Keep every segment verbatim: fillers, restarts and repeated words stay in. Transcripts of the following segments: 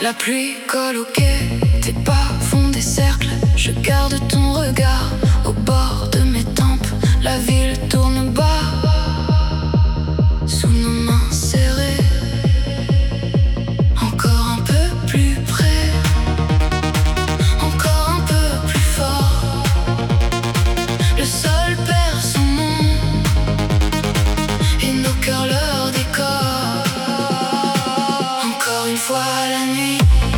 La pluie colle au quai, tes pas font des cercles. Je garde ton regard au bord de mes tempes. La ville tourne bas, sous nos mains serrées. Encore un peu plus près, encore un peu plus fort. Le sol perd son nom et nos cœurs leur décorent. Encore une fois la nuit.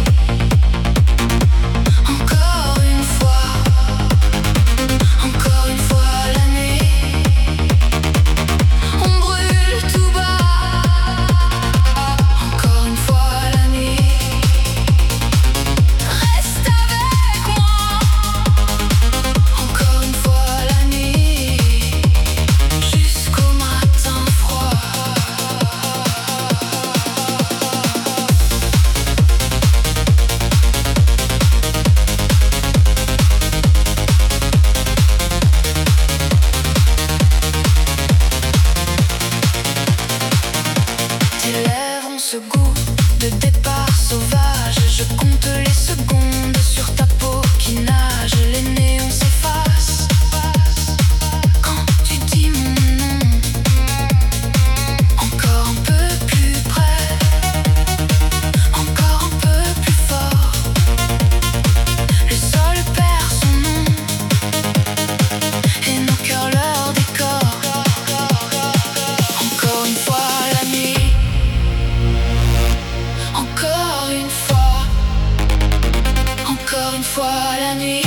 Ce goût de départ sauvage, je compte les secondes sur ta peau qui nage. Les néons s'effacent quand tu dis mon nom. Encore un peu plus près, encore un peu plus fort. Le sol perd son nom et nos cœurs leur décorent. Encore une fois la nuit. Encore une fois, encore une fois la nuit.